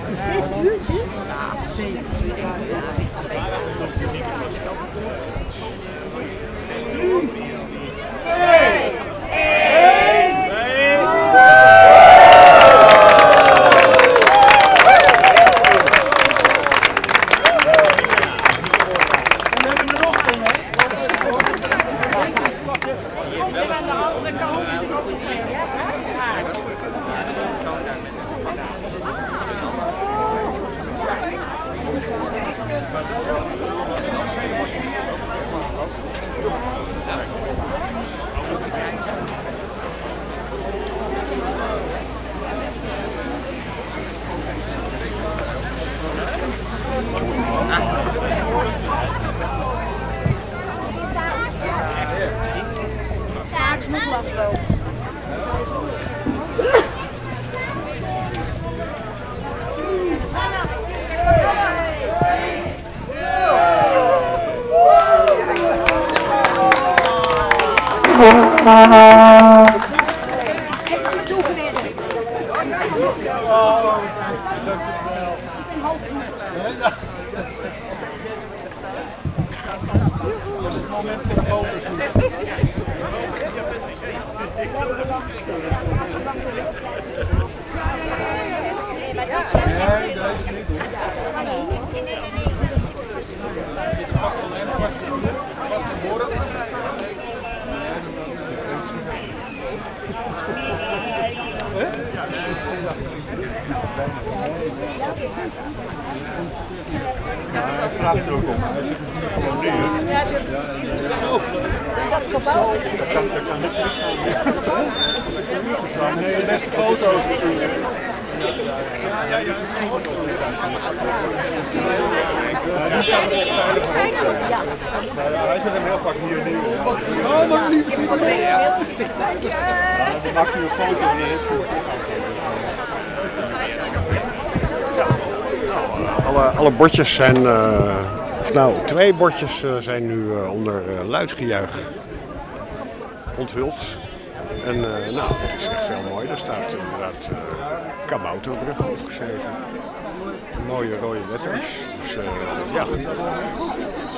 6 uur? De beste foto's. Hij zit hem heel pak hier nu. Oh, maar niet zien. Dan maakt hij een foto en is goed. Alle bordjes zijn, of nou, 2 bordjes zijn nu onder luidgejuich onthuld. En nou, het is echt heel mooi. Er staat inderdaad Kabouterbrug opgeschreven. Mooie rode letters. Dus ja.